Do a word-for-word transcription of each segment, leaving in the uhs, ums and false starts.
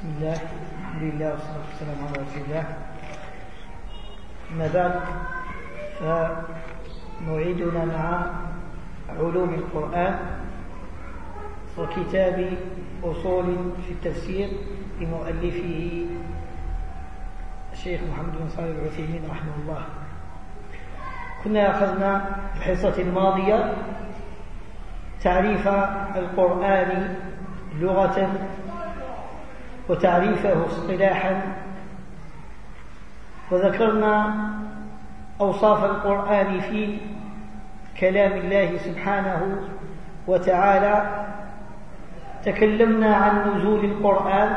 بسم الله الحمد لله والصلاة والسلام على رسول الله. أما بعد، فموعدنا مع علوم القرآن وكتاب أصول في التفسير لمؤلفه الشيخ محمد بن صالح العثيمين رحمه الله. كنا أخذنا في الحصة الماضية تعريف القرآن لغة وتعريفه اصطلاحا، وذكرنا أوصاف القرآن في كلام الله سبحانه وتعالى. تكلمنا عن نزول القرآن،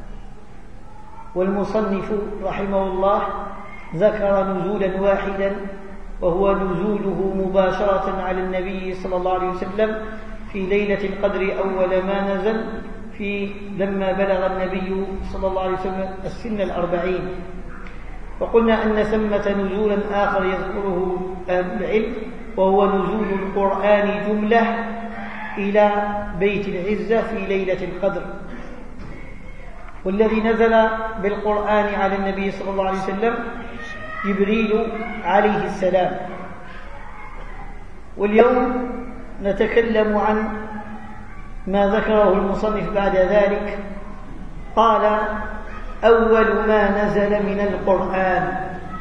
والمصنف رحمه الله ذكر نزولا واحدا وهو نزوله مباشرة على النبي صلى الله عليه وسلم في ليلة القدر أول ما نزل في لما بلغ النبي صلى الله عليه وسلم السن الأربعين. وقلنا أن ثمة نزولا آخر يذكره أهل العلم، وهو نزول القرآن جملة إلى بيت العزة في ليلة القدر. والذي نزل بالقرآن على النبي صلى الله عليه وسلم جبريل عليه السلام. واليوم نتكلم عن ما ذكره المصنف بعد ذلك. قال: أول ما نزل من القرآن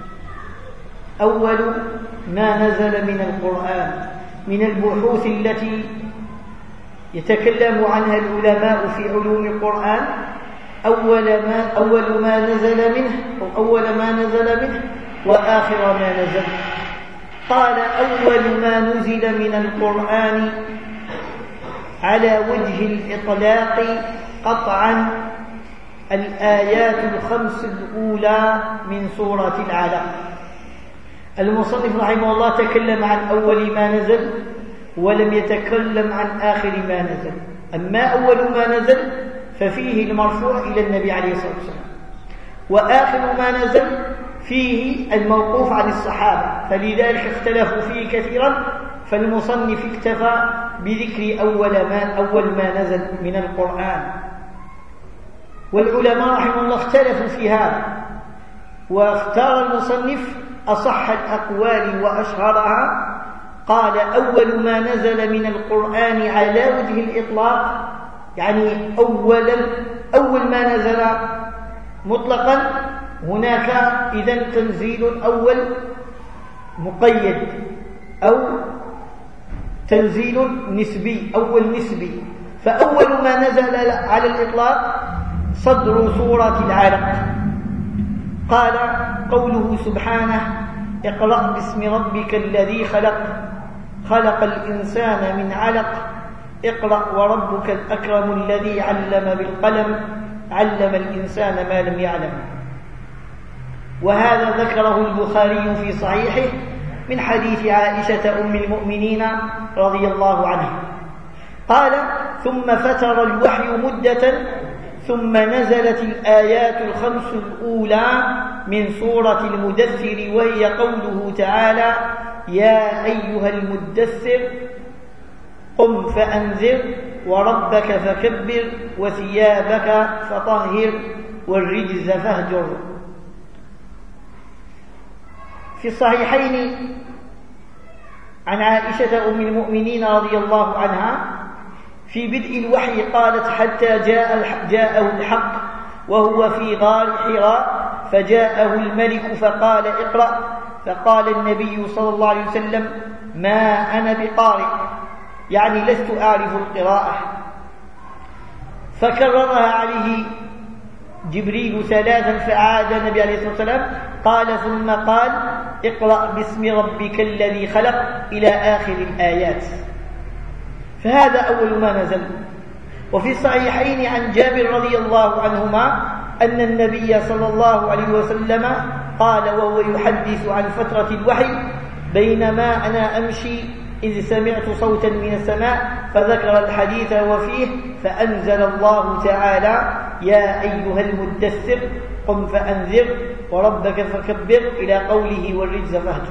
أول ما نزل من القرآن من البحوث التي يتكلم عنها العلماء في علوم القرآن. أول ما, أول ما نزل منه أو أول ما نزل منه وآخر ما نزل. قال: أول ما نزل من القرآن على وجه الإطلاق قطعا الآيات الخمس الأولى من سورة العلق. المصنف رحمه الله تكلم عن أول ما نزل ولم يتكلم عن آخر ما نزل. أما أول ما نزل ففيه المرفوع إلى النبي عليه الصلاة والسلام، وآخر ما نزل فيه الموقوف عن الصحابة، فلذلك اختلفوا فيه كثيرا. فالمصنف اكتفى بذكر أول ما, أول ما نزل من القرآن. والعلماء رحمه الله اختلفوا في هذا، واختار المصنف أصح الأقوال وأشهرها. قال: أول ما نزل من القرآن على وجه الإطلاق، يعني أولا أول ما نزل مطلقا. هناك إذن تنزيل أول مقيد أو تنزيل نسبي، أول نسبي. فأول ما نزل على الإطلاق صدر سورة العلق. قال: قوله سبحانه: اقرأ باسم ربك الذي خلق خلق الإنسان من علق اقرأ وربك الأكرم الذي علم بالقلم علم الإنسان ما لم يعلم. وهذا ذكره البخاري في صحيحه من حديث عائشة أم المؤمنين رضي الله عنها. قال: ثم فتر الوحي مدة ثم نزلت الآيات الخمس الأولى من سورة المدثر، وهي قوله تعالى: يا أيها المدثر قم فأنذر وربك فكبر وثيابك فطهر والرجز فاهجر. في الصحيحين عن عائشة أم المؤمنين رضي الله عنها في بدء الوحي قالت: حتى جاء جاءه الحق وهو في غار حراء فجاءه الملك فقال: اقرأ. فقال النبي صلى الله عليه وسلم: ما أنا بقارئ، يعني لست أعرف القراءة. فكررها عليه جبريل ثلاثا فعاد النبي عليه الصلاة والسلام. قال ثم قال: اقرأ باسم ربك الذي خلق إلى آخر الآيات. فهذا أول ما نزل. وفي الصحيحين عن جابر رضي الله عنهما أن النبي صلى الله عليه وسلم قال وهو يحدث عن فترة الوحي: بينما أنا أمشي إذ سمعت صوتا من السماء، فذكر الحديث وفيه: فأنزل الله تعالى: يا أيها المدثر قم فأنذر وربك فكبر إلى قوله: والرجز فاهجر.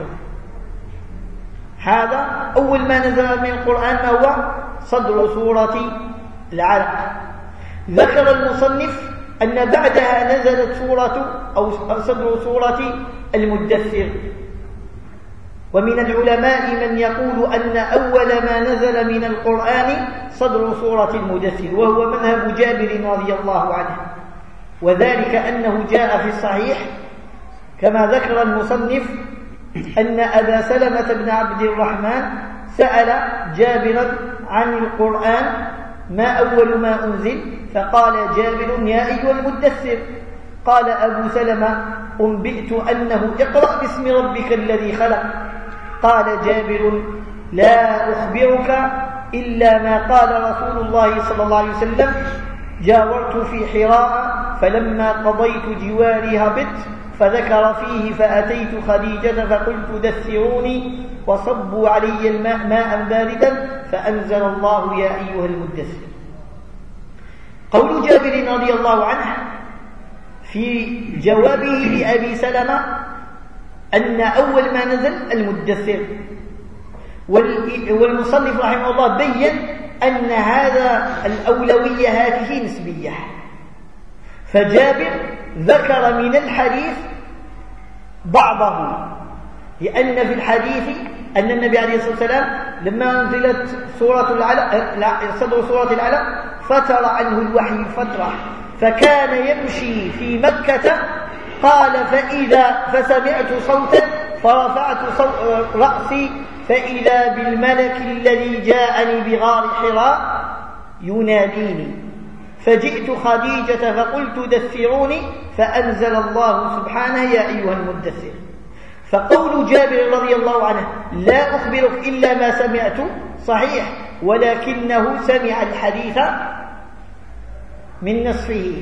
هذا أول ما نزل من القرآن، ما هو صدر سورة العلق. ذكر المصنف أن بعدها نزلت سورة أو صدر سورة المدثر. ومن العلماء من يقول أن أول ما نزل من القرآن صدر سورة المدثر، وهو مذهب جابر رضي الله عنه، وذلك أنه جاء في الصحيح كما ذكر المصنف أن أبا سلمة بن عبد الرحمن سأل جابرا عن القرآن ما أول ما أنزل، فقال جابر يا أيها المدثر. قال أبو سلمة أنبئت أنه اقرأ باسم ربك الذي خلق. قال جابر لا أخبرك إلا ما قال رسول الله صلى الله عليه وسلم جاورت في حراء فلما قضيت جواري هبط فذكر فيه فأتيت خديجة فقلت دثروني وصبوا علي الماء ماء باردا فأنزل الله يا أيها المدثر. قول جابر رضي الله عنه في جوابه لأبي سلمة أن أول ما نزل المدثر، والمصنف رحمه الله بين أن هذا الأولوية هذه نسبية، فجابر ذكر من الحديث بعضه، لأن في الحديث أن النبي عليه الصلاة والسلام لما أنزلت سورة العلق صدر سورة العلق فتر عنه الوحي فترة، فكان يمشي في مكة قال فإذا فسمعت صوتا فرفعت رأسي فإذا بالملك الذي جاءني بغار حراء يناديني، فجئت خديجة فقلت دثروني فأنزل الله سبحانه يا أيها المدثر. فقول جابر رضي الله عنه لا أخبرك إلا ما سمعت صحيح، ولكنه سمع الحديث من نصفه،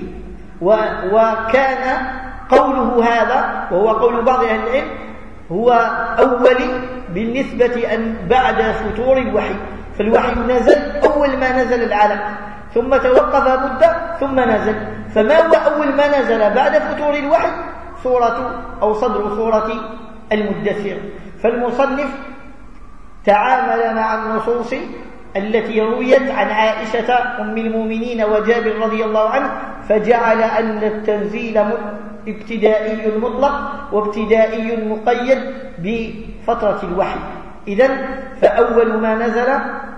وكان قوله هذا وهو قول بعض أهل العلم هو أولي بالنسبة أن بعد فتور الوحي، فالوحي نزل أول ما نزل العلق ثم توقف مدة ثم نزل، فما هو أول ما نزل بعد فتور الوحي؟ سورة أو صدر سورة المدثر. فالمصنف تعامل مع النصوص التي رويت عن عائشة أم المؤمنين وجابر رضي الله عنه، فجعل أن التنزيل ابتدائي مطلق وابتدائي مقيد بفترة الوحي. إذن فأول ما نزل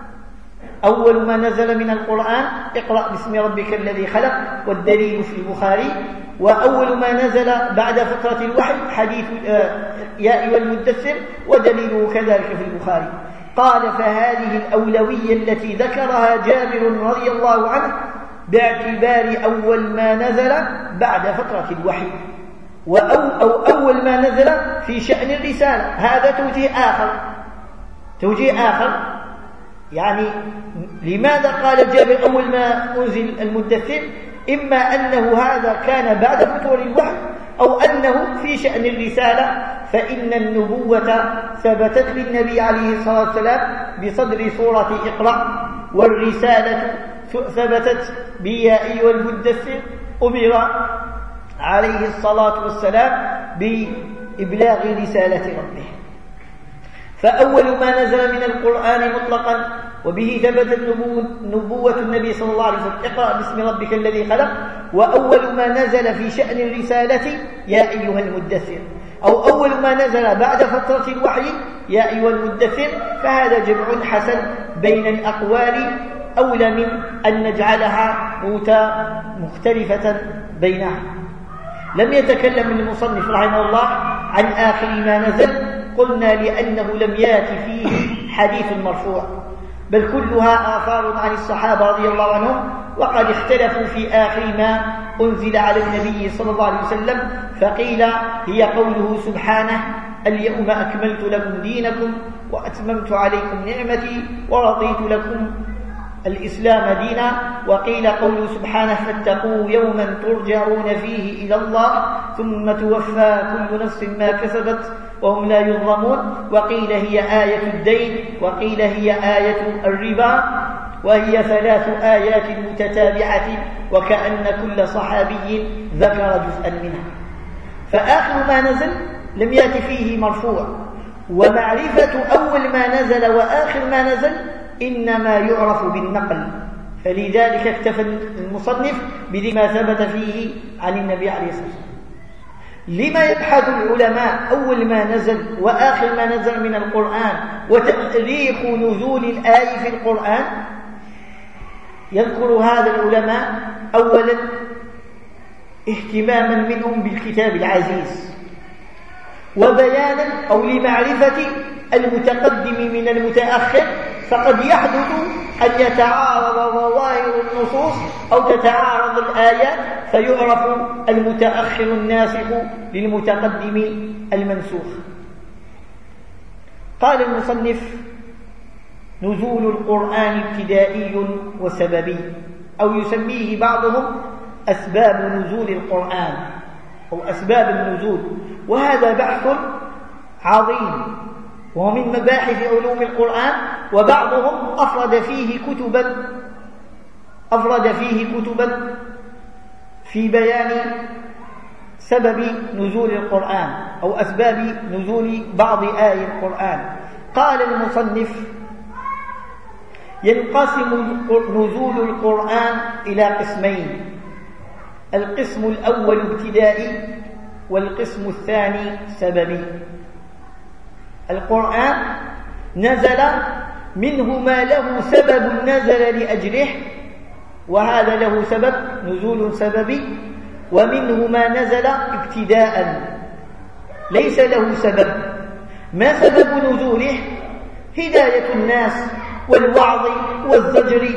أول ما نزل من القرآن اقرأ باسم ربك الذي خلق، والدليل في البخاري. وأول ما نزل بعد فترة الوحي حديث يا أيها المدثر، ودليله كذلك في البخاري. قال فهذه الأولوية التي ذكرها جابر رضي الله عنه باعتبار أول ما نزل بعد فترة الوحي، وأو أو أول ما نزل في شأن الرسالة. هذا توجيه آخر توجيه آخر يعني لماذا قال جابر أول ما أنزل المدثر؟ إما أنه هذا كان بعد فتور الوحي، أو أنه في شأن الرسالة، فإن النبوة ثبتت للنبي عليه الصلاة والسلام بصدر سورة اقرأ، والرسالة ثبتت بيا أيها المدثر أمر عليه الصلاة والسلام بإبلاغ رسالة ربه. فأول ما نزل من القرآن مطلقا وبه ثبتت نبوة النبي صلى الله عليه وسلم اقرأ باسم ربك الذي خلق، وأول ما نزل في شأن الرسالة يا أيها المدثر، أو أول ما نزل بعد فترة الوحي يا أيها المدثر. فهذا جمع حسن بين الأقوال أولى من أن نجعلها مختلفة بينها. لم يتكلم المصنف رحمه الله عن آخر ما نزل، قلنا لأنه لم يأتي فيه حديث مرفوع، بل كلها آثار عن الصحابة رضي الله عنهم، وقد اختلفوا في آخر ما أنزل على النبي صلى الله عليه وسلم، فقيل هي قوله سبحانه اليوم أكملت لكم دينكم وأتممت عليكم نعمتي ورضيت لكم الإسلام دينا، وقيل قوله سبحانه فاتقوا يوما ترجعون فيه إلى الله ثم توفى كل نفس ما كسبت وهم لا يظلمون، وقيل هي آية الدين، وقيل هي آية الربا، وهي ثلاث آيات متتابعة وكأن كل صحابي ذكر جزءا منها. فآخر ما نزل لم يأتي فيه مرفوع، ومعرفة أول ما نزل وآخر ما نزل إنما يعرف بالنقل، فلذلك اكتفى المصنف بذكر ما ثبت فيه عن النبي عليه الصلاة والسلام. لما يبحث العلماء أول ما نزل وآخر ما نزل من القرآن وتاريخ نزول الآية في القرآن؟ يذكر هذا العلماء أولا اهتماما منهم بالكتاب العزيز، وبيانا أو لمعرفة المتقدم من المتأخر، فقد يحدث أن يتعارض ظواهر النصوص أو تتعارض الآيات فيعرف المتأخر الناسخ للمتقدم المنسوخ. قال المصنف: نزول القرآن ابتدائي وسببي، أو يسميه بعضهم أسباب نزول القرآن أو أسباب النزول، وهذا بحث عظيم وهو من مباحث علوم القرآن، وبعضهم أفرد فيه كتبا أفرد فيه كتبا في بيان سبب نزول القرآن أو أسباب نزول بعض آي القرآن. قال المصنف: ينقسم نزول القرآن إلى قسمين: القسم الأول ابتدائي، والقسم الثاني سببي. القرآن نزل منه ما له سبب نزل لأجله، وهذا له سبب نزول سببي، ومنه ما نزل ابتداء ليس له سبب. ما سبب نزوله؟ هداية الناس والوعظ والزجر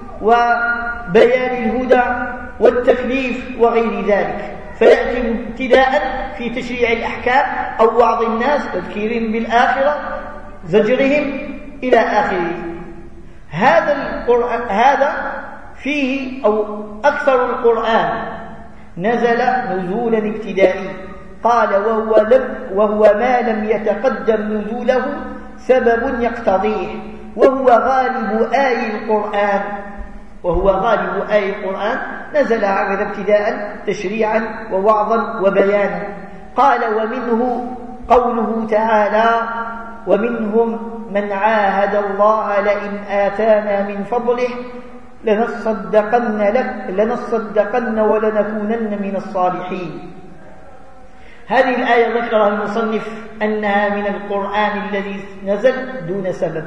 وبيان الهدى والتكليف وغير ذلك، فيأتي ابتداء في تشريع الأحكام أو وعظ الناس، تذكيرهم بالآخرة، زجرهم إلى آخره. هذا القرآن هذا فيه أو أكثر القرآن نزل نزولا ابتدائي. قال: وهو, لم وهو ما لم يتقدم نزوله سبب يقتضيه، وهو غالب آي القرآن وهو غالب آي القرآن نزل هكذا ابتداء تشريعا ووعظا وبيانا. قال: ومنه قوله تعالى: ومنهم من عاهد الله لئن آتانا من فضله لنصدقن لك لنصدقن ولنكونن من الصالحين. هذه الآية ذكرها المصنف أنها من القرآن الذي نزل دون سبب،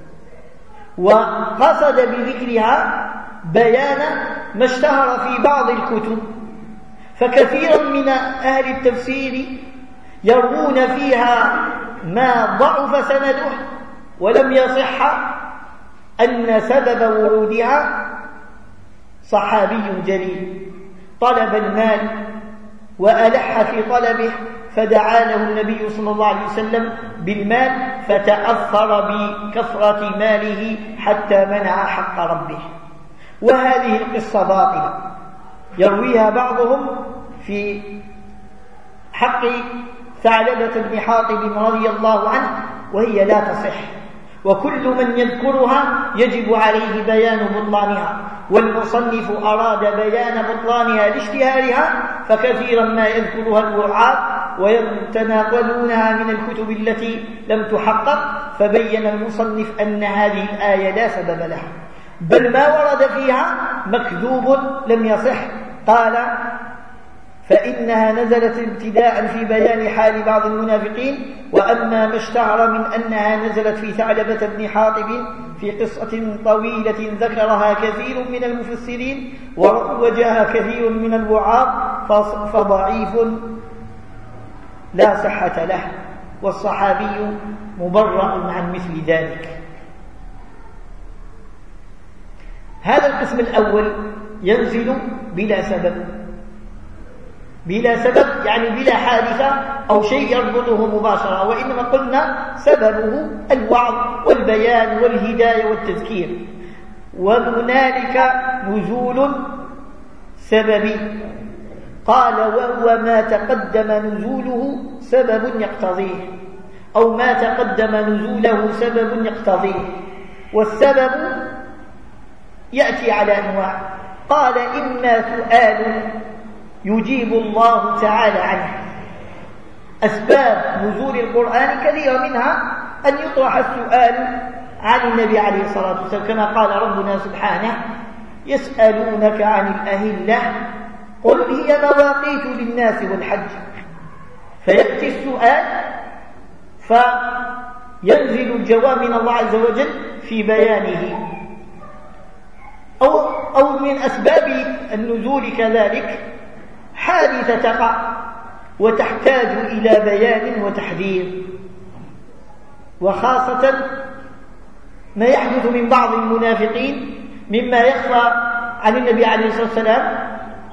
وقصد بذكرها بيان ما اشتهر في بعض الكتب، فكثيرا من أهل التفسير يروون فيها ما ضعف سنده ولم يصح أن سبب ورودها صحابي جليل طلب المال وألح في طلبه، فدعا له النبي صلى الله عليه وسلم بالمال، فتأثر بكثرة ماله حتى منع حق ربه. وهذه القصة باطلة يرويها بعضهم في حق ثعلبة بن حاطب رضي الله عنه، وهي لا تصح، وكل من يذكرها يجب عليه بيان بطلانها، والمصنف أراد بيان بطلانها لاشتهارها، فكثيرا ما يذكرها الوعاظ ويتناقلونها من الكتب التي لم تحقق، فبين المصنف أن هذه الآية لا سبب لها، بل ما ورد فيها مكذوب لم يصح. قال: فإنها نزلت ابتداء في بيان حال بعض المنافقين، وأما ما اشتهر من أنها نزلت في ثعلبة بن حاطب في قصة طويلة ذكرها كثير من المفسرين وروجها كثير من الوعاظ فضعيف لا صحة له، والصحابي مبرأ عن مثل ذلك. هذا القسم الأول ينزل بلا سبب، بلا سبب يعني بلا حادثة أو شيء يربطه مباشرة، وإنما قلنا سببه الوعظ والبيان والهداية والتذكير. وهنالك نزول سببي، قال: وهو ما تقدم نزوله سبب يقتضيه، أو ما تقدم نزوله سبب يقتضيه. والسبب يأتي على أنواع. قال: إما سؤال يجيب الله تعالى عنه. أسباب نزول القرآن كثيرة، منها أن يطرح السؤال عن النبي عليه الصلاة والسلام، كما قال ربنا سبحانه: يسألونك عن الأهلة قل هي مواقيت للناس والحج. فيأتي السؤال فينزل الجواب من الله عز وجل في بيانه. أو, أو من أسباب النزول كذلك حادثة تقع وتحتاج إلى بيان وتحذير، وخاصة ما يحدث من بعض المنافقين مما يخفى عن النبي عليه الصلاة والسلام،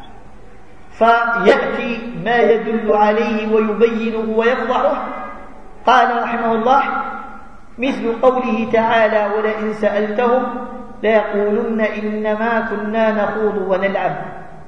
فيأتي ما يدل عليه ويبينه ويفضحه. قال رحمه الله مثل قوله تعالى ولئن سألتهم ليقولن إنما كنا نخوض ونلعب.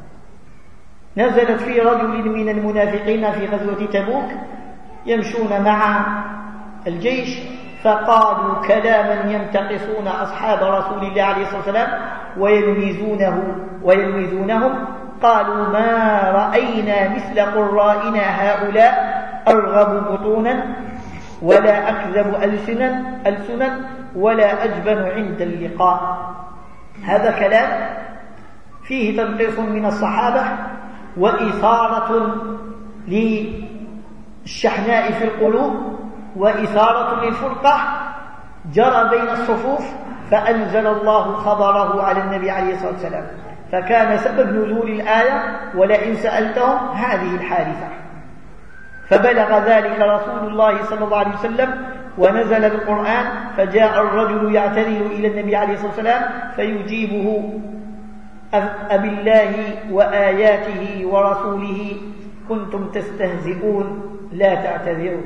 نزلت في رجل من المنافقين في غزوة تبوك يمشون مع الجيش فقالوا كلاما ينتقصون أصحاب رسول الله عليه الصلاة والسلام ويلمزونه ويلمزونهم. قالوا ما رأينا مثل قرائنا هؤلاء أرغب بطونا ولا أكذب ألسنا, ألسنا ولا أجبن عند اللقاء. هذا كلام فيه تنقيص من الصحابة وإثارة للشحناء في القلوب وإثارة للفرقة جرى بين الصفوف، فأنزل الله خبره على النبي عليه الصلاة والسلام، فكان سبب نزول الآية ولئن سألتهم هذه الحادثة. فبلغ ذلك رسول الله صلى الله عليه وسلم ونزل القرآن، فجاء الرجل يعتذر إلى النبي عليه الصلاة والسلام فيجيبه أبالله وآياته ورسوله كنتم تستهزئون لا تعتذروا.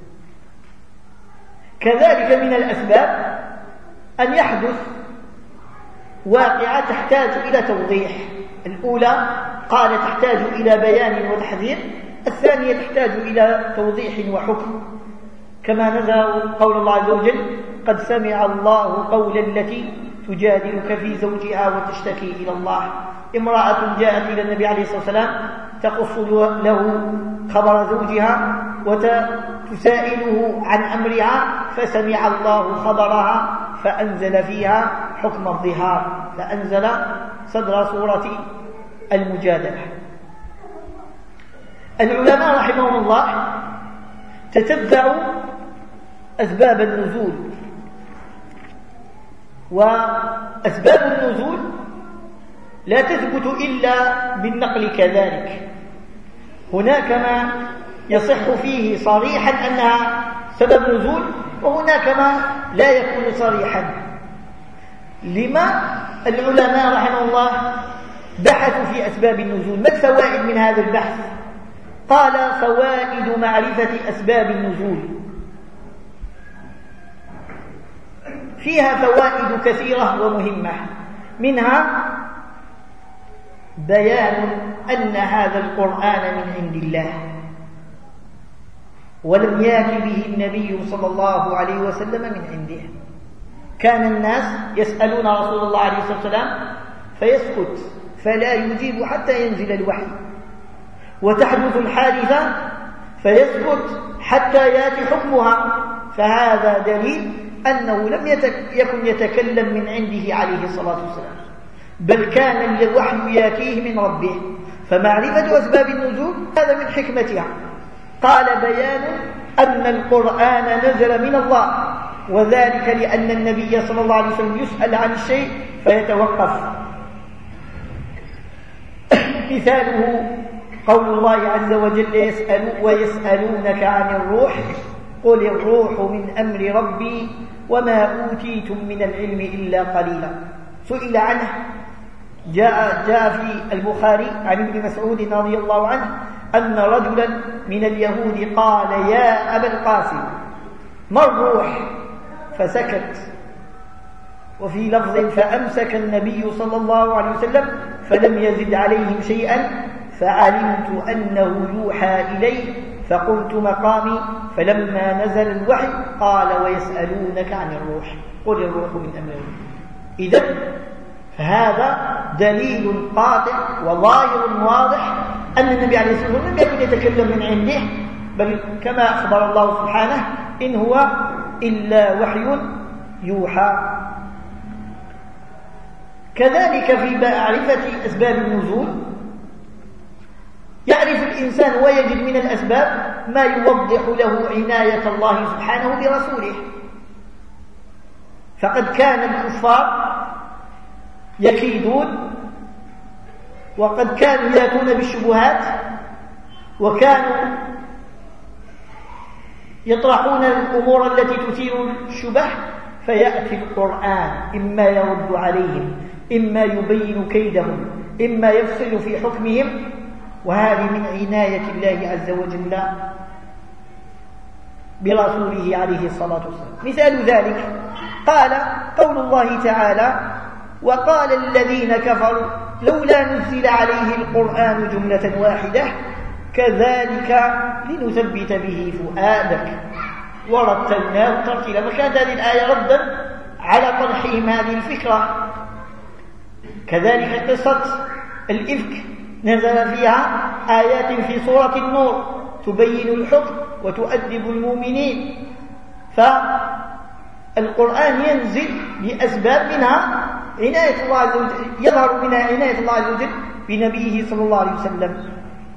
كذلك من الأسباب أن يحدث واقعة تحتاج إلى توضيح. الأولى قال تحتاج إلى بيان وتحذير، الثانية تحتاج إلى توضيح وحكم، كما نزل قول الله عز وجل قد سمع الله قول التي تجادلك في زوجها وتشتكي إلى الله. امرأة جاءت إلى النبي عليه الصلاة والسلام تقص له خبر زوجها وتسائله عن أمرها، فسمع الله خبرها فأنزل فيها حكم الظهار، فأنزل صدر سورة المجادلة. العلماء رحمهم الله تتبعوا أسباب النزول، وأسباب النزول لا تثبت إلا بالنقل كذلك. هناك ما يصح فيه صريحا أنها سبب نزول، وهناك ما لا يكون صريحا. لما العلماء رحمه الله بحثوا في أسباب النزول؟ ما الفوائد من هذا البحث؟ قال فوائد معرفة أسباب النزول فيها فوائد كثيرة ومهمة، منها بيان أن هذا القرآن من عند الله ولم يأت به النبي صلى الله عليه وسلم من عنده. كان الناس يسألون رسول الله عليه الصلاة والسلام فيسكت فلا يجيب حتى ينزل الوحي، وتحدث الحادثة فيسكت حتى يأتي حكمها، فهذا دليل أنه لم يكن يتكلم من عنده عليه الصلاة والسلام، بل كان الوحي يأتيه من ربه. فمعرفة أسباب النزول هذا من حكمتها. قال بيان أن القرآن نزل من الله، وذلك لأن النبي صلى الله عليه وسلم يسأل عن الشيء فيتوقف. مثاله قول الله عز وجل يسأل ويسألونك عن الروح قل الروح من أمر ربي وما أوتيتم من العلم إلا قليلا. سئل عنه، جاء, جاء في البخاري عن ابن مسعود رضي الله عنه أن رجلا من اليهود قال يا أبا القاسم ما الروح؟ فسكت. وفي لفظ فأمسك النبي صلى الله عليه وسلم فلم يزد عليهم شيئا، فعلمت أنه يوحى إليه فقلت مقامي، فلما نزل الوحي قال ويسألونك عن الروح قل الروح من أمر ربي. إذن فهذا دليل قاطع وظاهر واضح أن النبي عليه الصلاة والسلام لم يكن يتكلم من عنده، بل كما أخبر الله سبحانه إن هو إلا وحي يوحى. كذلك في معرفة أسباب النزول يعرف الإنسان ويجد من الأسباب ما يوضح له عناية الله سبحانه برسوله. فقد كان الكفار يكيدون، وقد كانوا يأتون بالشبهات، وكانوا يطرحون الأمور التي تثير الشبه، فيأتي القرآن إما يرد عليهم، إما يبين كيدهم، إما يفصل في حكمهم. وهذه من عناية الله عز وجل برسوله عليه الصلاة والسلام. مثال ذلك قال قول الله تعالى: وقال الذين كفروا لولا نزل عليه القرآن جملة واحدة كذلك لنثبت به فؤادك ورتلناه ترتيلا. فكانت هذه الآية ردا على طرحهم هذه الفكرة. كذلك قصة الإفك نزل فيها آيات في سورة النور تبين الحكم وتؤدب المؤمنين. فالقرآن ينزل لأسباب، منها عناية الله عز وجل، يظهر منها عناية الله عز وجل بنبيه صلى الله عليه وسلم.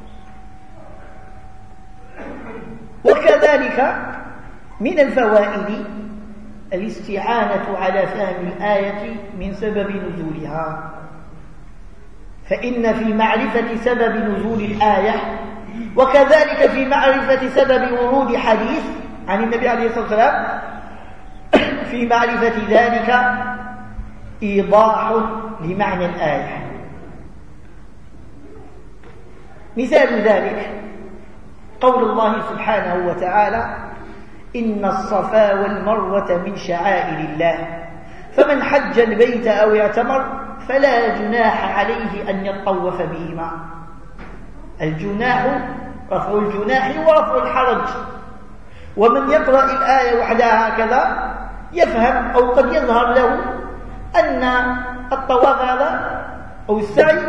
وكذلك من الفوائد الاستعانة على فهم الآية من سبب نزولها، فإن في معرفة سبب نزول الآية وكذلك في معرفة سبب ورود حديث عن النبي عليه الصلاة والسلام في معرفة ذلك إيضاح لمعنى الآية. مثال ذلك قول الله سبحانه وتعالى: إن الصفا والمروة من شعائر الله فمن حج البيت أو اعتمر فلا جناح عليه أن يطوف بهما. الجناح رفع الجناح ورفع الحرج، ومن يقرأ الآية وحدها هكذا يفهم أو قد يظهر له أن الطواف هذا أو السعي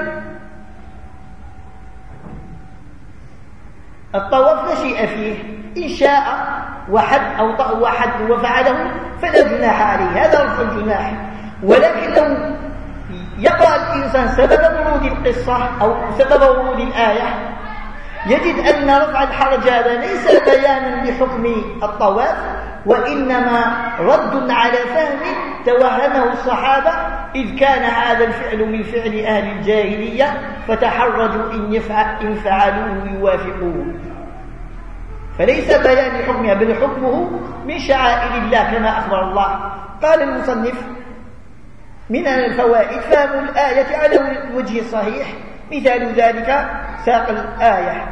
الطواف لا شيء فيه، إن شاء وحد أو طأ وحد وفعله فلا جناح عليه، هذا رفع الجناح. ولكن لو يقرأ الإنسان سبب ورود القصة أو سبب ورود الآية يجد أن رفع الحرج هذا ليس بيانا لحكم الطواف، وإنما رد على فهم توهمه الصحابة، إذ كان هذا الفعل من فعل أهل الجاهلية فتحرجوا إن, يفعل إن فعلوه يوافقوه. فليس بيان حكمها بل حكمه من شعائر الله كما أخبر الله. قال المصنف: من الفوائد فهم الآية على الوجه الصحيح. مثال ذلك ساق الآية: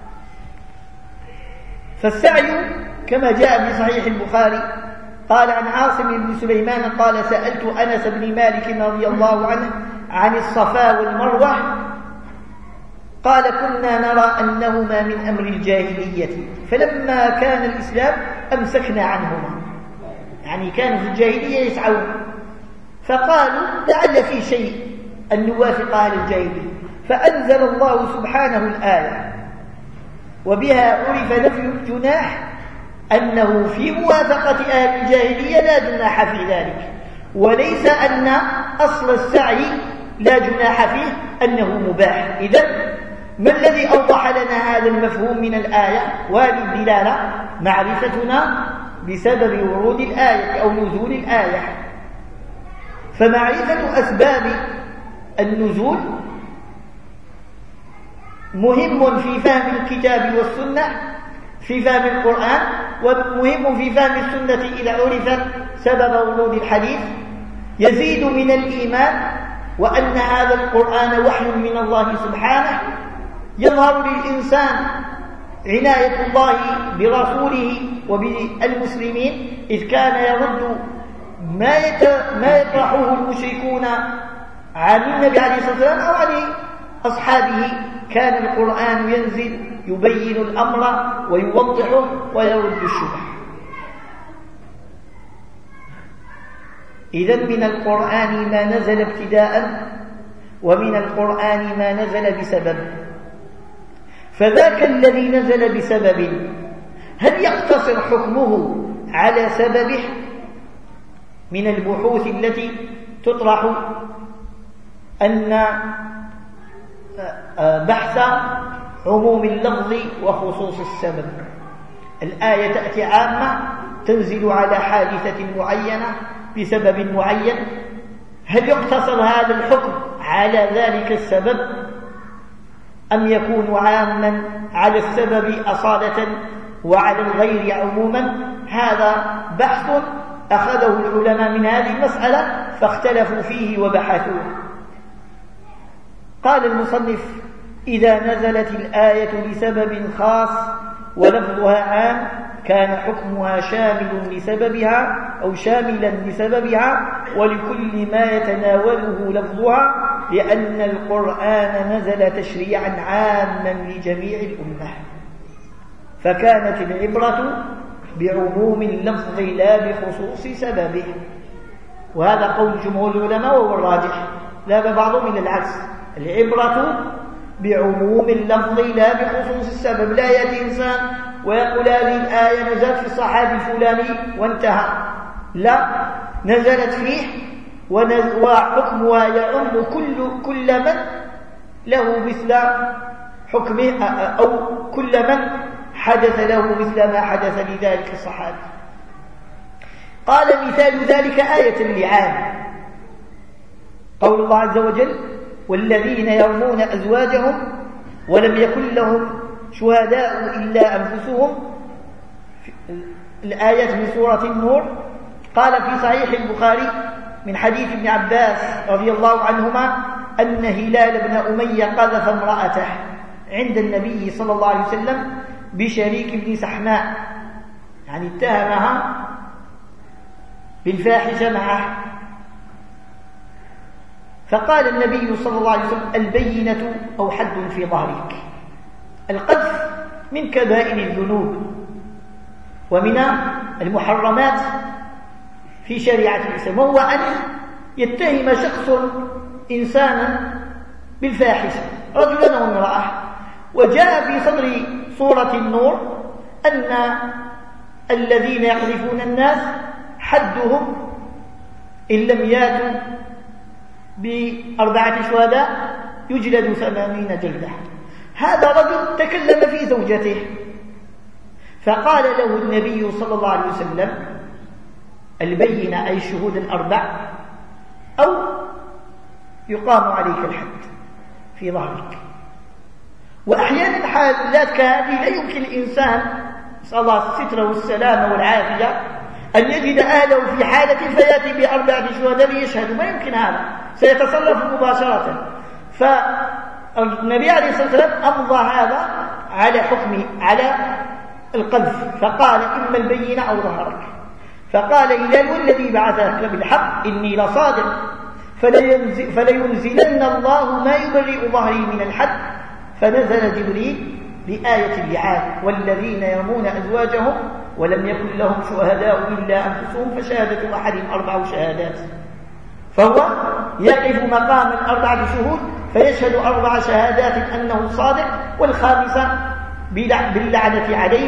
فالسعي كما جاء في صحيح البخاري قال عن عاصم بن سليمان قال: سألت أنس بن مالك رضي الله عنه عن الصفا والمروة قال: كنا نرى أنهما من أمر الجاهلية فلما كان الإسلام أمسكنا عنهما. يعني كانوا في الجاهلية يسعون، فقالوا لعل في شيء أن نوافق أهل الجاهلية، فأنزل الله سبحانه الآية وبها عرف نفي الجناح، أنه في موافقة أهل الجاهلية لا جناح في ذلك، وليس أن أصل السعي لا جناح فيه أنه مباح. إذن ما الذي أوضح لنا هذا المفهوم من الآية وهذه الدلالة؟ معرفتنا بسبب ورود الآية أو نزول الآية. فمعرفة أسباب النزول مهم في فهم الكتاب والسنة، في فهم القرآن، ومهم في فهم السنة إذا عرف سبب ورود الحديث. يزيد من الإيمان وأن هذا القرآن وحي من الله سبحانه، يظهر للإنسان عناية الله برسوله وبالمسلمين، إذ كان يرد ما ما يطرحه المشركون عن النبي عليه الصلاة والسلام أو عن أصحابه. كان القرآن ينزل يبين الأمر ويوضحه ويرد الشبه. إذن من القرآن ما نزل ابتداء، ومن القرآن ما نزل بسبب. فذاك الذي نزل بسبب هل يقتصر حكمه على سببه من البحوث التي تطرح أن بحث عموم اللفظ وخصوص السبب. الآية تأتي عامة تنزل على حادثة معينة بسبب معين، هل يقتصر هذا الحكم على ذلك السبب أم يكون عاما على السبب أصالة وعلى الغير عموما؟ هذا بحث أخذه العلماء من هذه المسألة فاختلفوا فيه وبحثوه. قال المصنف: إذا نزلت الآية لسبب خاص ولفظها عام كان حكمها شامل لسببها أو شاملا لسببها ولكل ما يتناوله لفظها، لأن القرآن نزل تشريعا عاما لجميع الأمة، فكانت العبرة بعموم اللفظ لا بخصوص سببه. وهذا قول جمهور العلماء وهو الراجح، ذهب بعضهم إلى العكس، العبرة بعموم اللفظ لا بخصوص السبب. لا يأتي إنسان ويقول هذه الآية نزلت في الصحابي الفلاني وانتهى، لا، نزلت فيه وحكمها يعم كل كل من له مثل حكمه أو كل من حدث له مثل ما حدث لذلك الصحابي. قال: مثال ذلك آية اللعان، قول الله عز وجل: والذين يرمون أزواجهم ولم يكن لهم شهداء إلا أنفسهم، الآية من سورة النور. قال في صحيح البخاري من حديث ابن عباس رضي الله عنهما أن هلال بن أمية قذف امرأته عند النبي صلى الله عليه وسلم بشريك بن سحماء، يعني اتهمها بالفاحشة معه، فقال النبي صلى الله عليه وسلم: البينة أو حد في ظهرك. القذف من كبائر الذنوب ومن المحرمات في شريعة الإسلام، وهو أن يتهم شخص إنسانا بالفاحشة، رجلا أو امرأة. وجاء في صدر سورة النور أن الذين يقذفون الناس حدهم إن لم ياتوا بأربعة شهداء يجلد ثمانين جلدة. هذا رجل تكلم في زوجته، فقال له النبي صلى الله عليه وسلم: البينة أي الشهود الأربع أو يقام عليك الحد في ظهرك. وأحيانا حالات كهذه لا يمكن الإنسان، نسأل الله الستر والسلامة والعافية، أن يجد أهله في حالة فيأتي بأربعة شهداء ليشهدوا، ما يمكن هذا، سيتصرف مباشرة. فالنبي عليه الصلاة والسلام أمضى هذا على حكمه على القذف، فقال: إما البينة أو ظهرك. فقال هلال: والذي بعثك بالحق إني لصادق، فلينزل فلينزلن الله ما يبرئ ظهري من الحد. فنزل جبريل بآية اللعان: والذين يرمون أزواجهم ولم يكن لهم شهداء إلا أنفسهم فشهادة أحدهم أربع شهادات. فهو يقف مقام الأربعة شهود فيشهد أربع شهادات أنه صادق، والخامسة باللعنة عليه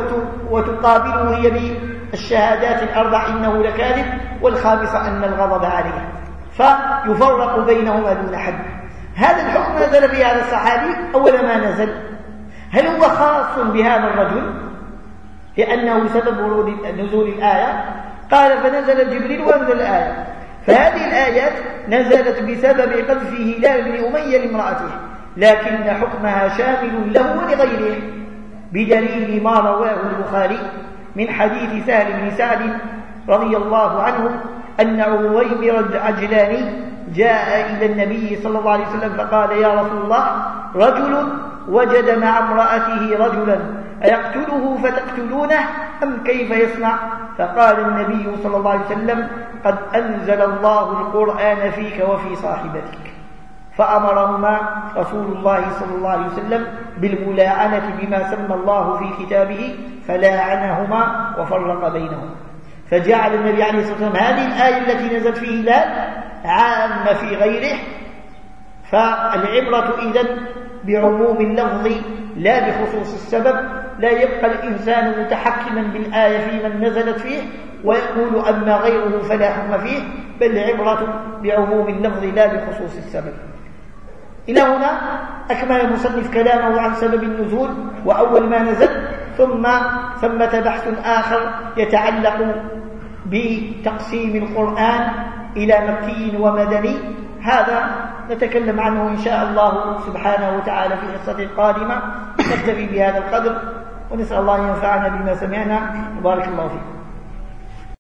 وتقابله هي بالشهادات الأربع إنه لكاذب، والخامسة أن الغضب عليه، فيفرق بينهما دون حد. هذا الحكم نزل في هذا الصحابي أول ما نزل. هل هو خاص بهذا الرجل لأنه سبب ورود نزول الآية؟ قال: فنزل جبريل وأنزل الآية. فهذه الآيات نزلت بسبب قذفه هلال بن أمية لامرأته، لكن حكمها شامل له ولغيره، بدليل ما رواه البخاري من حديث سهل بن سعد رضي الله عنه أن عويمر العجلاني جاء إلى النبي صلى الله عليه وسلم فقال: يا رسول الله، رجل وجد مع امرأته رجلا أيقتله فتقتلونه أم كيف يصنع؟ فقال النبي صلى الله عليه وسلم: قد أنزل الله القرآن فيك وفي صاحبتك. فأمرهما رسول الله صلى الله عليه وسلم بالملاعنة بما سمى الله في كتابه، فلاعنهما وفرق بينهما. فجعل النبي عليه الصلاة والسلام هذه الآية التي نزلت في هلال عامة في غيره. فالعبرة إذن بعموم اللفظ لا بخصوص السبب. لا يبقى الإنسان متحكما بالآية في من نزلت فيه ويقول أما غيره فلا حكم فيه، بل العبرة بعموم اللفظ لا بخصوص السبب. إلى هنا أكمل المصنف كلامه عن سبب النزول وأول ما نزل، ثم ثمة بحث آخر يتعلق بتقسيم القرآن إلى مكي ومدني. هذا نتكلم عنه إن شاء الله سبحانه وتعالى في حصة قادمة. نكتفي بهذا القدر ونسأل الله أن ينفعنا بما سمعنا. بارك الله فيكم.